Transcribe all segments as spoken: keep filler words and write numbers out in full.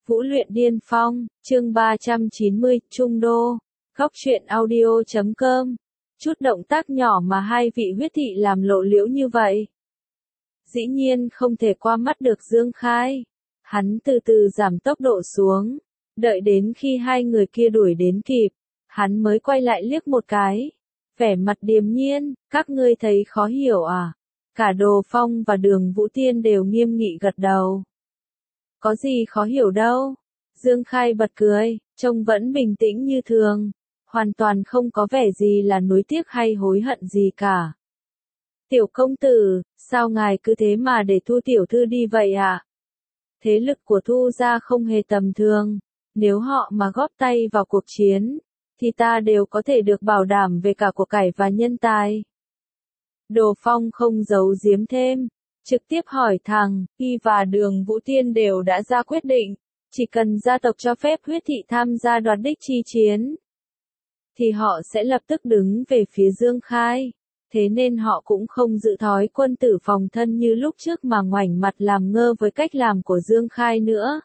Vũ luyện điên phong, chương ba trăm chín mươi, Trung Đô, Góc truyện audio chấm com. Chút động tác nhỏ mà hai vị huyết thị làm lộ liễu như vậy. Dĩ nhiên không thể qua mắt được Dương Khai. Hắn từ từ giảm tốc độ xuống. Đợi đến khi hai người kia đuổi đến kịp, hắn mới quay lại liếc một cái. Vẻ mặt điềm nhiên, các ngươi thấy khó hiểu à? Cả Đồ Phong và Đường Vũ Tiên đều nghiêm nghị gật đầu. Có gì khó hiểu đâu. Dương Khai bật cười, trông vẫn bình tĩnh như thường. Hoàn toàn không có vẻ gì là nuối tiếc hay hối hận gì cả. Tiểu công tử, sao ngài cứ thế mà để Thu tiểu thư đi vậy ạ? À? Thế lực của Thu gia không hề tầm thường. Nếu họ mà góp tay vào cuộc chiến, thì ta đều có thể được bảo đảm về cả của cải và nhân tài. Đồ Phong không giấu giếm thêm, trực tiếp hỏi thẳng, Y và Đường Vũ Tiên đều đã ra quyết định, chỉ cần gia tộc cho phép huyết thị tham gia đoạt đích chi chiến, thì họ sẽ lập tức đứng về phía Dương Khai. Thế nên họ cũng không giữ thói quân tử phòng thân như lúc trước mà ngoảnh mặt làm ngơ với cách làm của Dương Khai nữa.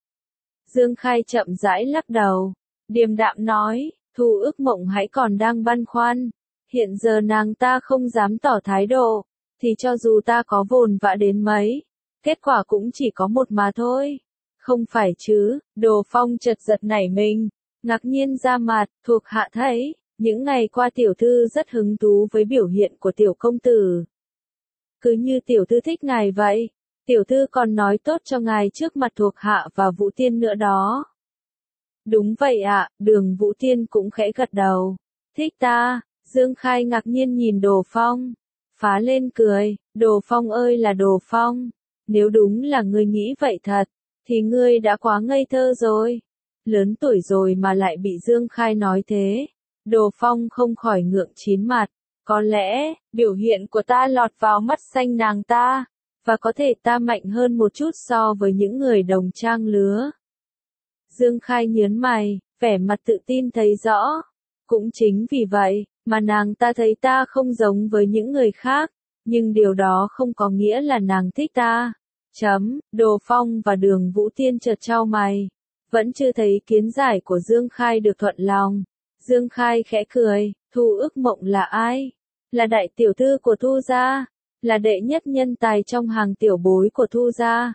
Dương Khai chậm rãi lắc đầu, điềm đạm nói, Thu ước mộng hãy còn đang băn khoăn. Hiện giờ nàng ta không dám tỏ thái độ, thì cho dù ta có vồn vã đến mấy, kết quả cũng chỉ có một mà thôi. Không phải chứ? Đồ Phong chợt giật nảy mình, ngạc nhiên ra mặt, thuộc hạ thấy, những ngày qua tiểu thư rất hứng thú với biểu hiện của tiểu công tử. Cứ như tiểu thư thích ngài vậy, tiểu thư còn nói tốt cho ngài trước mặt thuộc hạ và Vũ Tiên nữa đó. Đúng vậy ạ, à, Đường Vũ Tiên cũng khẽ gật đầu. Thích ta? Dương Khai ngạc nhiên nhìn Đồ Phong, phá lên cười, Đồ Phong ơi là Đồ Phong, nếu đúng là ngươi nghĩ vậy thật, thì ngươi đã quá ngây thơ rồi. Lớn tuổi rồi mà lại bị Dương Khai nói thế. Đồ Phong không khỏi ngượng chín mặt, có lẽ, biểu hiện của ta lọt vào mắt xanh nàng ta, và có thể ta mạnh hơn một chút so với những người đồng trang lứa. Dương Khai nhớn mày, vẻ mặt tự tin thấy rõ. Cũng chính vì vậy, mà nàng ta thấy ta không giống với những người khác, nhưng điều đó không có nghĩa là nàng thích ta. Chấm, Đồ Phong và Đường Vũ Tiên chợt chau mày, vẫn chưa thấy kiến giải của Dương Khai được thuận lòng. Dương Khai khẽ cười, Thu ước mộng là ai? Là đại tiểu thư của Thu gia, là đệ nhất nhân tài trong hàng tiểu bối của Thu gia.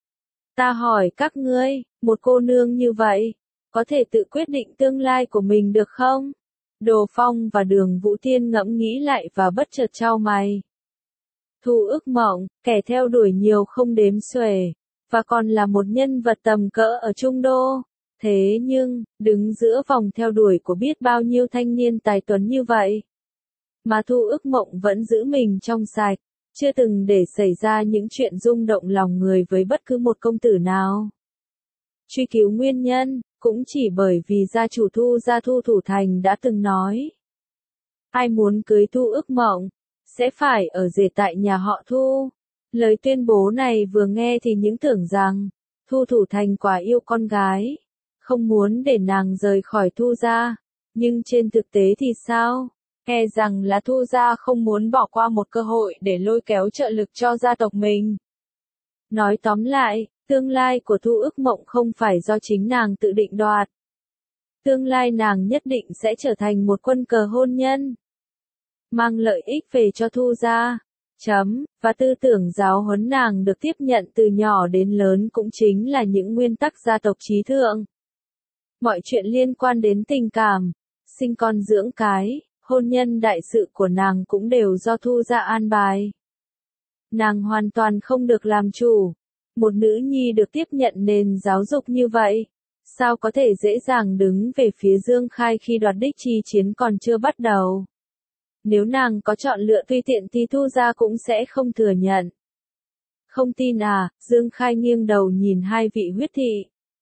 Ta hỏi các ngươi, một cô nương như vậy, có thể tự quyết định tương lai của mình được không? Đồ Phong và Đường Vũ Tiên ngẫm nghĩ lại và bất chợt chau mày. Thu ước mộng, kẻ theo đuổi nhiều không đếm xuể, và còn là một nhân vật tầm cỡ ở Trung Đô. Thế nhưng, đứng giữa vòng theo đuổi của biết bao nhiêu thanh niên tài tuấn như vậy, mà Thu ước mộng vẫn giữ mình trong sạch, chưa từng để xảy ra những chuyện rung động lòng người với bất cứ một công tử nào. Truy cứu nguyên nhân, cũng chỉ bởi vì gia chủ Thu gia Thu Thủ Thành đã từng nói, ai muốn cưới Thu ước mộng, sẽ phải ở rể tại nhà họ Thu. Lời tuyên bố này vừa nghe thì những tưởng rằng, Thu Thủ Thành quả yêu con gái, không muốn để nàng rời khỏi Thu gia, nhưng trên thực tế thì sao? E rằng là Thu gia không muốn bỏ qua một cơ hội để lôi kéo trợ lực cho gia tộc mình. Nói tóm lại, tương lai của Thu ước mộng không phải do chính nàng tự định đoạt. Tương lai nàng nhất định sẽ trở thành một quân cờ hôn nhân, mang lợi ích về cho Thu gia. Chấm, và tư tưởng giáo huấn nàng được tiếp nhận từ nhỏ đến lớn cũng chính là những nguyên tắc gia tộc trí thượng. Mọi chuyện liên quan đến tình cảm, sinh con dưỡng cái, hôn nhân đại sự của nàng cũng đều do Thu gia an bài. Nàng hoàn toàn không được làm chủ. Một nữ nhi được tiếp nhận nền giáo dục như vậy, sao có thể dễ dàng đứng về phía Dương Khai khi đoạt đích chi chiến còn chưa bắt đầu? Nếu nàng có chọn lựa tùy tiện thì Thu gia cũng sẽ không thừa nhận. Không tin à? Dương Khai nghiêng đầu nhìn hai vị huyết thị.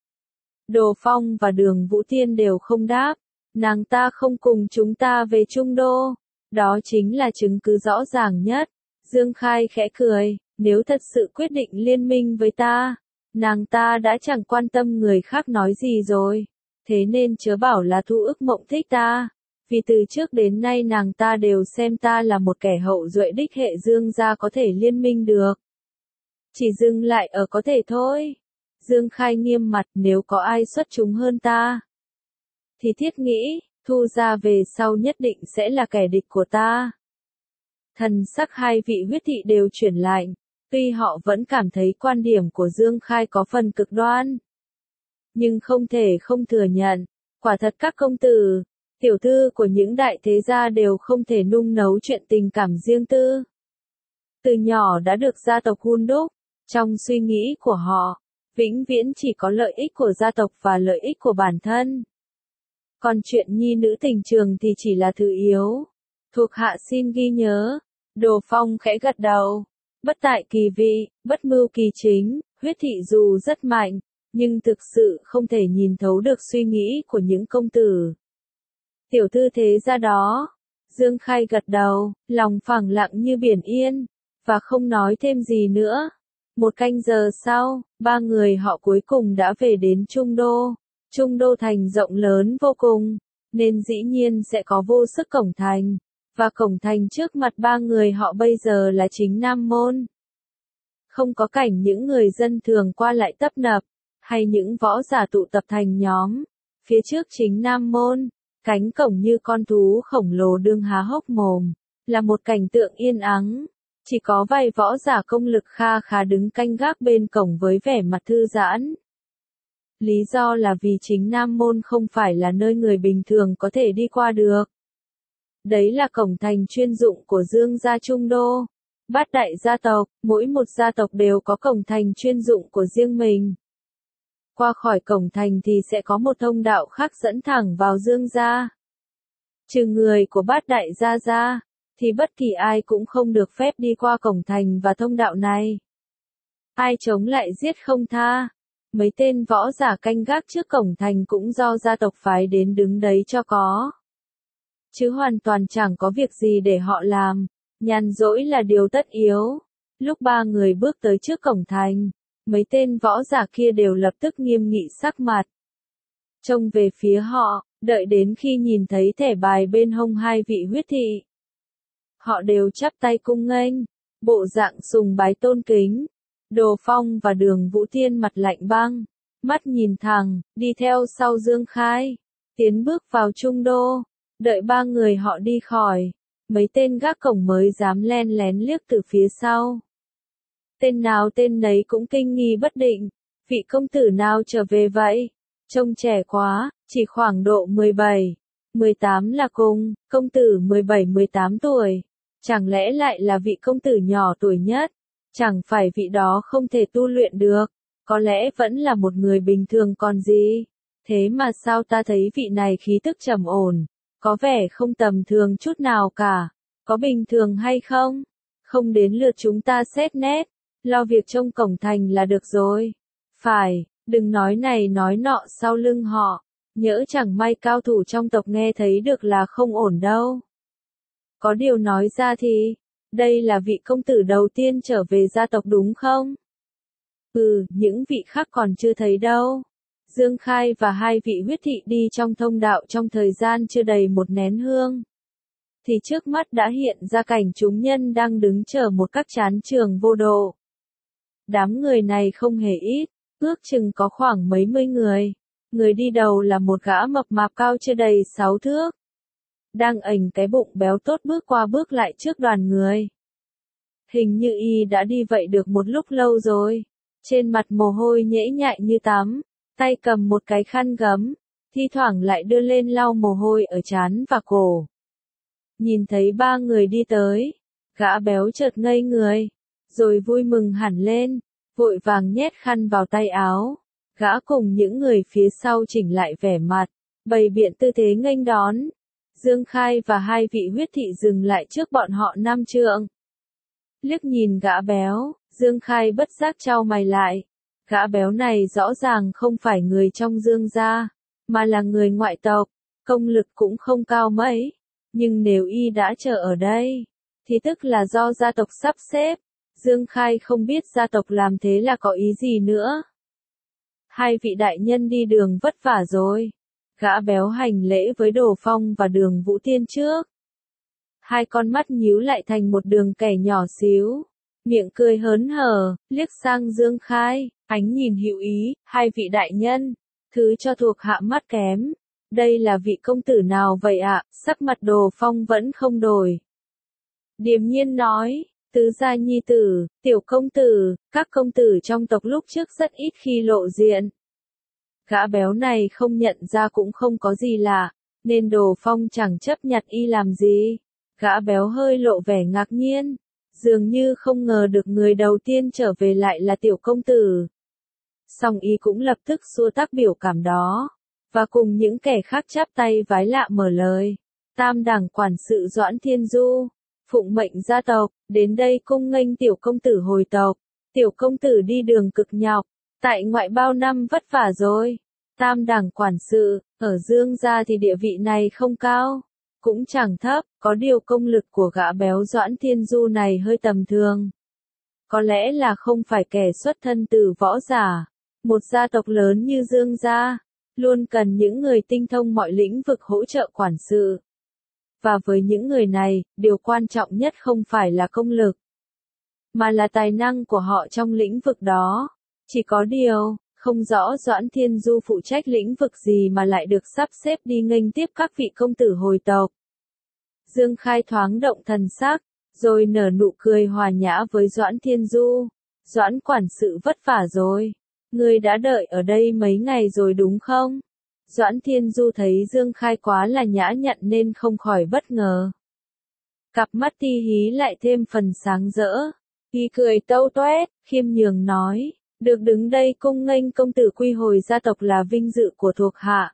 Đồ Phong và Đường Vũ Tiên đều không đáp. Nàng ta không cùng chúng ta về Trung Đô. Đó chính là chứng cứ rõ ràng nhất. Dương Khai khẽ cười, nếu thật sự quyết định liên minh với ta, nàng ta đã chẳng quan tâm người khác nói gì rồi. Thế nên chớ bảo là Thu ước mộng thích ta. Vì từ trước đến nay nàng ta đều xem ta là một kẻ hậu duệ đích hệ Dương gia có thể liên minh được. Chỉ dừng lại ở có thể thôi. Dương Khai nghiêm mặt, nếu có ai xuất chúng hơn ta, thì thiết nghĩ, thu ra về sau nhất định sẽ là kẻ địch của ta. Thần sắc hai vị huyết thị đều chuyển lại, tuy họ vẫn cảm thấy quan điểm của Dương Khai có phần cực đoan, nhưng không thể không thừa nhận, quả thật các công tử, tiểu thư của những đại thế gia đều không thể nung nấu chuyện tình cảm riêng tư. Từ nhỏ đã được gia tộc hun đúc, trong suy nghĩ của họ, vĩnh viễn chỉ có lợi ích của gia tộc và lợi ích của bản thân. Còn chuyện nhi nữ tình trường thì chỉ là thứ yếu. Thuộc hạ xin ghi nhớ. Đồ Phong khẽ gật đầu. Bất tại kỳ vị, bất mưu kỳ chính, huyết thị dù rất mạnh, nhưng thực sự không thể nhìn thấu được suy nghĩ của những công tử. Tiểu thư thế ra đó. Dương Khai gật đầu, lòng phẳng lặng như biển yên, và không nói thêm gì nữa. Một canh giờ sau, ba người họ cuối cùng đã về đến Trung Đô. Trung Đô thành rộng lớn vô cùng, nên dĩ nhiên sẽ có vô sức cổng thành, và cổng thành trước mặt ba người họ bây giờ là chính Nam Môn. Không có cảnh những người dân thường qua lại tấp nập, hay những võ giả tụ tập thành nhóm. Phía trước chính Nam Môn, cánh cổng như con thú khổng lồ đương há hốc mồm, là một cảnh tượng yên ắng. Chỉ có vài võ giả công lực kha khá đứng canh gác bên cổng với vẻ mặt thư giãn. Lý do là vì chính Nam Môn không phải là nơi người bình thường có thể đi qua được. Đấy là cổng thành chuyên dụng của Dương gia Trung Đô. Bát đại gia tộc, mỗi một gia tộc đều có cổng thành chuyên dụng của riêng mình. Qua khỏi cổng thành thì sẽ có một thông đạo khác dẫn thẳng vào Dương gia. Trừ người của bát đại gia gia, thì bất kỳ ai cũng không được phép đi qua cổng thành và thông đạo này. Ai chống lại giết không tha. Mấy tên võ giả canh gác trước cổng thành cũng do gia tộc phái đến đứng đấy cho có. Chứ hoàn toàn chẳng có việc gì để họ làm, nhàn rỗi là điều tất yếu. Lúc ba người bước tới trước cổng thành, mấy tên võ giả kia đều lập tức nghiêm nghị sắc mặt. Trông về phía họ, đợi đến khi nhìn thấy thẻ bài bên hông hai vị huyết thị. Họ đều chắp tay cung nghênh, bộ dạng sùng bái tôn kính. Đồ Phong và Đường Vũ Thiên mặt lạnh băng, mắt nhìn thẳng, đi theo sau Dương Khai, tiến bước vào Trung Đô. Đợi ba người họ đi khỏi, mấy tên gác cổng mới dám len lén liếc từ phía sau. Tên nào tên nấy cũng kinh nghi bất định, vị công tử nào trở về vậy? Trông trẻ quá, chỉ khoảng độ mười bảy, mười tám là cùng, công tử mười bảy mười tám tuổi. Chẳng lẽ lại là vị công tử nhỏ tuổi nhất? Chẳng phải vị đó không thể tu luyện được, có lẽ vẫn là một người bình thường còn gì. Thế mà sao ta thấy vị này khí tức trầm ổn, có vẻ không tầm thường chút nào cả, có bình thường hay không? Không đến lượt chúng ta xét nét, lo việc trông cổng thành là được rồi. Phải, đừng nói này nói nọ sau lưng họ, nhỡ chẳng may cao thủ trong tộc nghe thấy được là không ổn đâu. Có điều nói ra thì, đây là vị công tử đầu tiên trở về gia tộc đúng không? Ừ, những vị khác còn chưa thấy đâu. Dương Khai và hai vị huyết thị đi trong thông đạo trong thời gian chưa đầy một nén hương. Thì trước mắt đã hiện ra cảnh chúng nhân đang đứng chờ một các chán trường vô độ. Đám người này không hề ít, ước chừng có khoảng mấy mươi người. Người đi đầu là một gã mập mạp cao chưa đầy sáu thước. Đang ảnh cái bụng béo tốt bước qua bước lại trước đoàn người. Hình như y đã đi vậy được một lúc lâu rồi. Trên mặt mồ hôi nhễ nhại như tắm, tay cầm một cái khăn gấm, thi thoảng lại đưa lên lau mồ hôi ở trán và cổ. Nhìn thấy ba người đi tới, gã béo chợt ngây người, rồi vui mừng hẳn lên, vội vàng nhét khăn vào tay áo. Gã cùng những người phía sau chỉnh lại vẻ mặt, bày biện tư thế nghênh đón. Dương Khai và hai vị huyết thị dừng lại trước bọn họ năm trượng. Liếc nhìn gã béo, Dương Khai bất giác chau mày lại. Gã béo này rõ ràng không phải người trong Dương gia, mà là người ngoại tộc, công lực cũng không cao mấy. Nhưng nếu y đã chờ ở đây, thì tức là do gia tộc sắp xếp. Dương Khai không biết gia tộc làm thế là có ý gì nữa. Hai vị đại nhân đi đường vất vả rồi. Gã béo hành lễ với Đồ Phong và Đường Vũ Thiên trước. Hai con mắt nhíu lại thành một đường kẻ nhỏ xíu. miệng cười hớn hở, liếc sang Dương Khai, ánh nhìn hữu ý, hai vị đại nhân, thứ cho thuộc hạ mắt kém. Đây là vị công tử nào vậy ạ? Sắc mặt Đồ Phong vẫn không đổi. Điềm nhiên nói, tứ gia nhi tử, tiểu công tử, các công tử trong tộc lúc trước rất ít khi lộ diện. Gã béo này không nhận ra cũng không có gì lạ, nên Đồ Phong chẳng chấp nhặt y làm gì. Gã béo hơi lộ vẻ ngạc nhiên, dường như không ngờ được người đầu tiên trở về lại là tiểu công tử. Song y cũng lập tức xua tác biểu cảm đó, và cùng những kẻ khác chắp tay vái lạ mở lời. Tam đẳng quản sự Doãn Thiên Du, phụng mệnh gia tộc, đến đây cung nghênh tiểu công tử hồi tộc. Tiểu công tử đi đường cực nhọc, tại ngoại bao năm vất vả rồi. Tam đẳng quản sự, ở Dương gia thì địa vị này không cao, cũng chẳng thấp, có điều công lực của gã béo Doãn Thiên Du này hơi tầm thường. Có lẽ là không phải kẻ xuất thân từ võ giả. Một gia tộc lớn như Dương gia, luôn cần những người tinh thông mọi lĩnh vực hỗ trợ quản sự. Và với những người này, điều quan trọng nhất không phải là công lực, mà là tài năng của họ trong lĩnh vực đó. Chỉ có điều, không rõ Doãn Thiên Du phụ trách lĩnh vực gì mà lại được sắp xếp đi nghênh tiếp các vị công tử hồi tộc. Dương Khai thoáng động thần sắc, rồi nở nụ cười hòa nhã với Doãn Thiên Du. Doãn quản sự vất vả rồi. Ngươi đã đợi ở đây mấy ngày rồi đúng không? Doãn Thiên Du thấy Dương Khai quá là nhã nhặn nên không khỏi bất ngờ. Cặp mắt ti hí lại thêm phần sáng rỡ. Y cười tâu toét, khiêm nhường nói, được đứng đây cung nghênh công tử quy hồi gia tộc là vinh dự của thuộc hạ.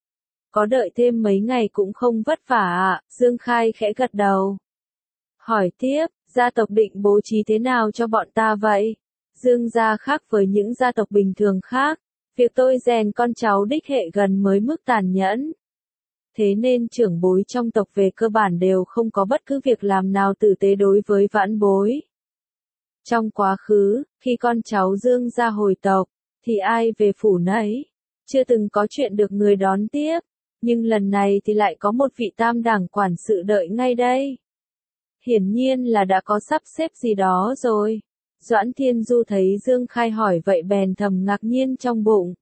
Có đợi thêm mấy ngày cũng không vất vả ạ, à? Dương Khai khẽ gật đầu. Hỏi tiếp, gia tộc định bố trí thế nào cho bọn ta vậy? Dương gia khác với những gia tộc bình thường khác, việc tôi rèn con cháu đích hệ gần mới mức tàn nhẫn. Thế nên trưởng bối trong tộc về cơ bản đều không có bất cứ việc làm nào tử tế đối với vãn bối. Trong quá khứ, khi con cháu Dương gia hồi tộc, thì ai về phủ nấy, chưa từng có chuyện được người đón tiếp, nhưng lần này thì lại có một vị tam đẳng quản sự đợi ngay đây. Hiển nhiên là đã có sắp xếp gì đó rồi. Doãn Thiên Du thấy Dương Khai hỏi vậy bèn thầm ngạc nhiên trong bụng.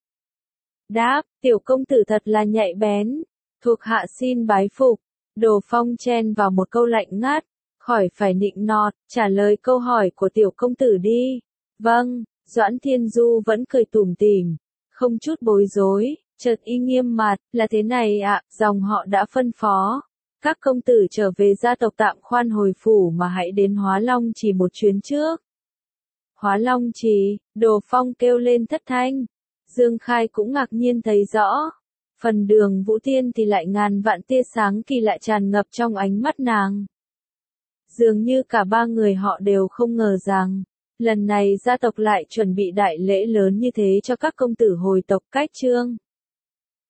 Đáp, tiểu công tử thật là nhạy bén, thuộc hạ xin bái phục. Đồ Phong chen vào một câu lạnh ngắt, khỏi phải nịnh nọt, trả lời câu hỏi của tiểu công tử đi. Vâng, Doãn Thiên Du vẫn cười tủm tỉm, không chút bối rối, chợt y nghiêm mặt, là thế này ạ, à, dòng họ đã phân phó. Các công tử trở về gia tộc tạm khoan hồi phủ mà hãy đến Hóa Long Trì một chuyến trước. Hóa Long Trì, Đồ Phong kêu lên thất thanh. Dương Khai cũng ngạc nhiên thấy rõ. Phần Đường Vũ Tiên thì lại ngàn vạn tia sáng kỳ lạ tràn ngập trong ánh mắt nàng. Dường như cả ba người họ đều không ngờ rằng, lần này gia tộc lại chuẩn bị đại lễ lớn như thế cho các công tử hồi tộc cách trương.